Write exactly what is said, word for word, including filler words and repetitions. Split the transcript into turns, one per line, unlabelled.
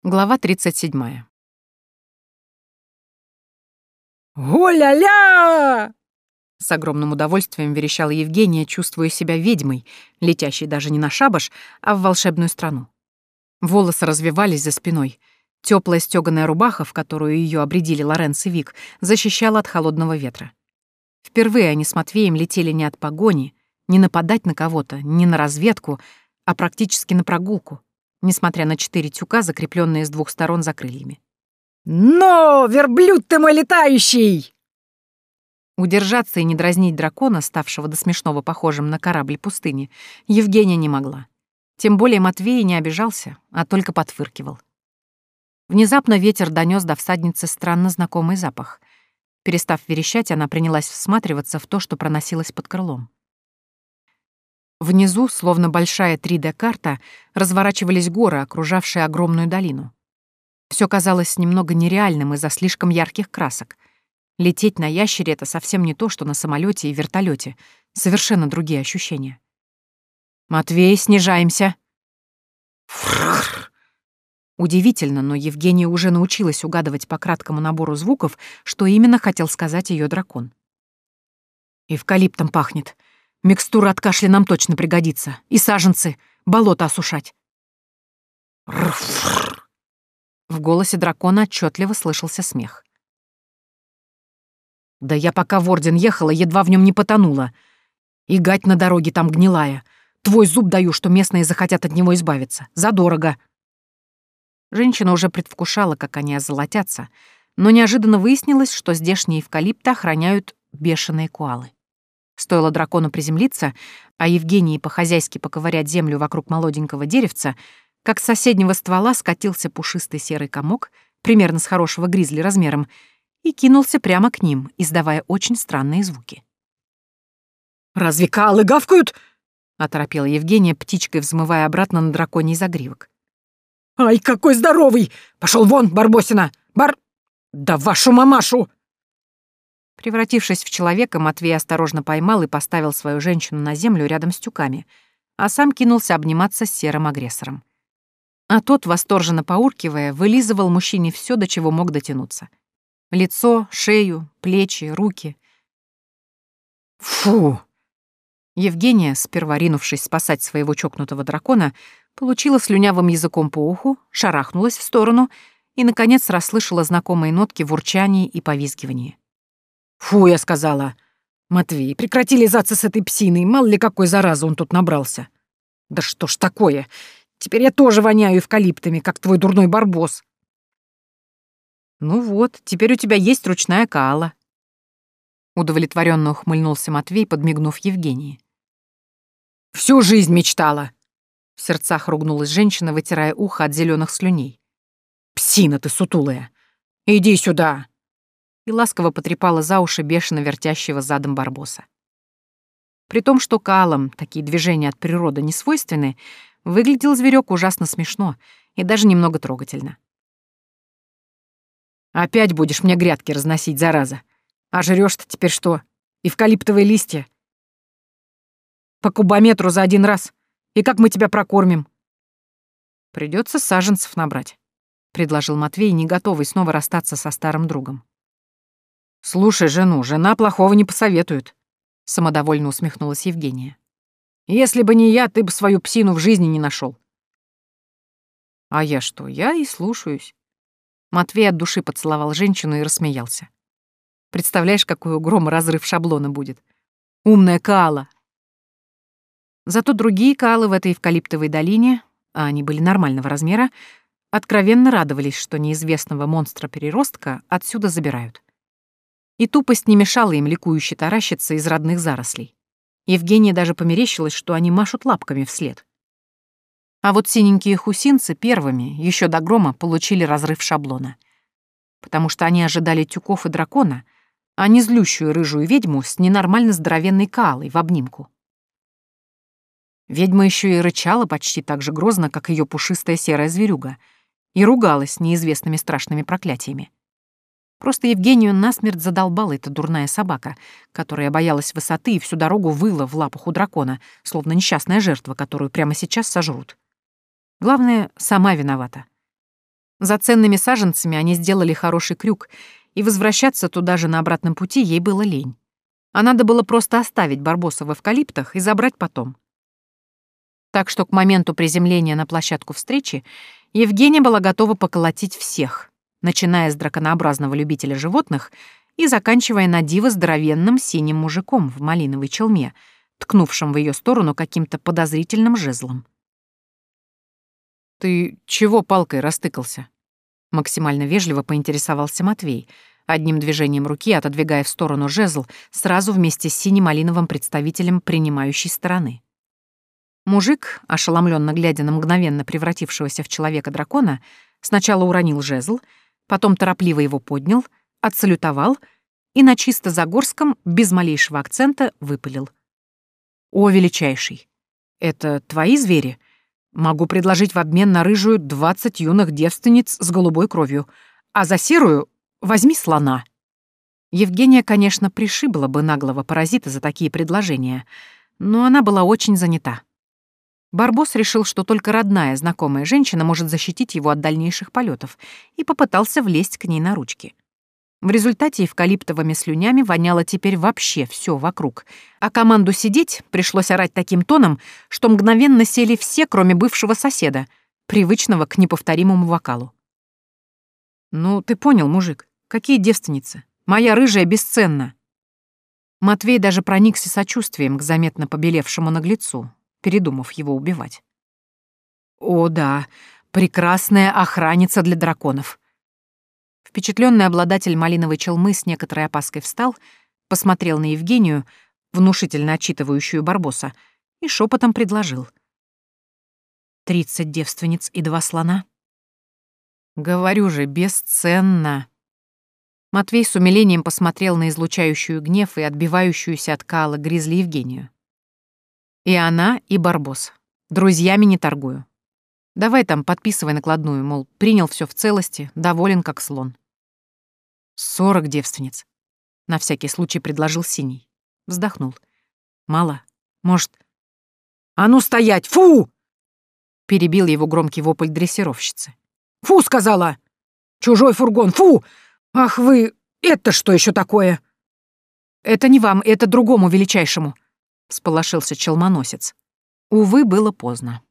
Глава тридцать седьмая.
«О-ля-ля!»
С огромным удовольствием верещала Евгения, чувствуя себя ведьмой, летящей даже не на шабаш, а в волшебную страну. Волосы развивались за спиной. Теплая стёганая рубаха, в которую ее обредили Лоренс и Вик, защищала от холодного ветра. Впервые они с Матвеем летели не от погони, не нападать на кого-то, не на разведку, а практически на прогулку, несмотря на четыре тюка, закрепленные с двух сторон за крыльями.
«Но, верблюд ты мой летающий!»
Удержаться и не дразнить дракона, ставшего до смешного похожим на корабль пустыни, Евгения не могла. Тем более Матвей не обижался, а только подфыркивал. Внезапно ветер донёс до всадницы странно знакомый запах. Перестав верещать, она принялась всматриваться в то, что проносилось под крылом. Внизу, словно большая три дэ-карта, разворачивались горы, окружавшие огромную долину. Всё казалось немного нереальным из-за слишком ярких красок. Лететь на ящере — это совсем не то, что на самолёте и вертолёте. Совершенно другие ощущения. «Матвей, снижаемся!»
Фрррр.
Удивительно, но Евгения уже научилась угадывать по краткому набору звуков, что именно хотел сказать её дракон. «Эвкалиптом пахнет. Микстура от кашля нам точно пригодится. И саженцы. Болото осушать».
Рфррр.
В голосе дракона отчетливо слышался смех. «Да я пока в Орден ехала, едва в нем не потонула. И гать на дороге там гнилая. Твой зуб даю, что местные захотят от него избавиться. Задорого». Женщина уже предвкушала, как они озолотятся, но неожиданно выяснилось, что здешние эвкалипты охраняют бешеные коалы. Стоило дракону приземлиться, а Евгении по-хозяйски поковырять землю вокруг молоденького деревца, как с соседнего ствола скатился пушистый серый комок, примерно с хорошего гризли размером, и кинулся прямо к ним, издавая очень странные звуки.
«Разве коалы гавкают?»
— оторопела Евгения, птичкой взмывая обратно на драконий загривок.
«Ай, какой здоровый! Пошел вон, Барбосина! Бар... Да вашу мамашу!»
Превратившись в человека, Матвей осторожно поймал и поставил свою женщину на землю рядом с тюками, а сам кинулся обниматься с серым агрессором. А тот, восторженно поуркивая, вылизывал мужчине все, до чего мог дотянуться. Лицо, шею, плечи, руки.
«Фу!»
Евгения, сперва ринувшись спасать своего чокнутого дракона, получила слюнявым языком по уху, шарахнулась в сторону и, наконец, расслышала знакомые нотки в урчании и повизгивании.
«Фу, я сказала! Матвей, прекрати лизаться с этой псиной, мало ли какой заразы он тут набрался. Да что ж такое? Теперь я тоже воняю эвкалиптами, как твой дурной барбос».
«Ну вот, теперь у тебя есть ручная коала». Удовлетворенно ухмыльнулся Матвей, подмигнув Евгении.
«Всю жизнь мечтала!»
В сердцах ругнулась женщина, вытирая ухо от зеленых слюней.
«Псина ты сутулая! Иди сюда!»
И ласково потрепала за уши бешено вертящего задом барбоса. При том, что коалам такие движения от природы не свойственны, выглядел зверек ужасно смешно и даже немного трогательно.
«Опять будешь мне грядки разносить, зараза! А жрёшь-то теперь что? Эвкалиптовые листья? По кубометру за один раз? И как мы тебя прокормим?»
«Придётся саженцев набрать», — предложил Матвей, не готовый снова расстаться со старым другом.
«Слушай жену, жена плохого не посоветует», —
самодовольно усмехнулась Евгения.
«Если бы не я, ты бы свою псину в жизни не нашёл».
«А я что? Я и слушаюсь». Матвей от души поцеловал женщину и рассмеялся. «Представляешь, какой у Грома разрыв шаблона будет? Умная коала!» Зато другие коалы в этой эвкалиптовой долине, а они были нормального размера, откровенно радовались, что неизвестного монстра-переростка отсюда забирают. И тупость не мешала им ликующе таращиться из родных зарослей. Евгения даже померещилась, что они машут лапками вслед. А вот синенькие хусинцы первыми, еще до Грома, получили разрыв шаблона. Потому что они ожидали тюков и дракона, а не злющую рыжую ведьму с ненормально здоровенной коалой в обнимку. Ведьма еще и рычала почти так же грозно, как ее пушистая серая зверюга, и ругалась неизвестными страшными проклятиями. Просто Евгению насмерть задолбала эта дурная собака, которая боялась высоты и всю дорогу выла в лапах у дракона, словно несчастная жертва, которую прямо сейчас сожрут. Главное, сама виновата. За ценными саженцами они сделали хороший крюк, и возвращаться туда же на обратном пути ей было лень. А надо было просто оставить Барбоса в эвкалиптах и забрать потом. Так что к моменту приземления на площадку встречи Евгения была готова поколотить всех, начиная с драконообразного любителя животных и заканчивая на диво здоровенным синим мужиком в малиновой челме, ткнувшим в ее сторону каким-то подозрительным жезлом. «Ты чего палкой растыкался?» Максимально вежливо поинтересовался Матвей, одним движением руки отодвигая в сторону жезл сразу вместе с сине-малиновым представителем принимающей стороны. Мужик, ошеломленно глядя на мгновенно превратившегося в человека-дракона, сначала уронил жезл, потом торопливо его поднял, отсалютовал и на чисто загорском, без малейшего акцента, выпалил. «О, величайший! Это твои звери? Могу предложить в обмен на рыжую двадцать юных девственниц с голубой кровью, а за серую возьми слона». Евгения, конечно, пришибла бы наглого паразита за такие предложения, но она была очень занята. Барбос решил, что только родная, знакомая женщина может защитить его от дальнейших полетов, и попытался влезть к ней на ручки. В результате эвкалиптовыми слюнями воняло теперь вообще все вокруг, а команду сидеть пришлось орать таким тоном, что мгновенно сели все, кроме бывшего соседа, привычного к неповторимому вокалу. «Ну, ты понял, мужик, какие девственницы? Моя рыжая бесценна». Матвей даже проникся сочувствием к заметно побелевшему наглецу, передумав его убивать. «О, да, прекрасная охранница для драконов». Впечатлённый обладатель малиновой челмы с некоторой опаской встал, посмотрел на Евгению, внушительно отчитывающую Барбоса, и шепотом предложил. «Тридцать девственниц и два слона?» «Говорю же, бесценно». Матвей с умилением посмотрел на излучающую гнев и отбивающуюся от кала гризли Евгению. «И она, и Барбос. Друзьями не торгую. Давай там подписывай накладную, мол, принял все в целости, доволен как слон». «Сорок девственниц», — на всякий случай предложил Синий. Вздохнул. «Мало. Может...» «А ну стоять! Фу!» — перебил его громкий вопль дрессировщицы. «Фу, сказала! Чужой фургон! Фу! Ах вы! Это что еще такое?» «Это не вам, это другому величайшему», — всполошился челмоносец. Увы, было поздно.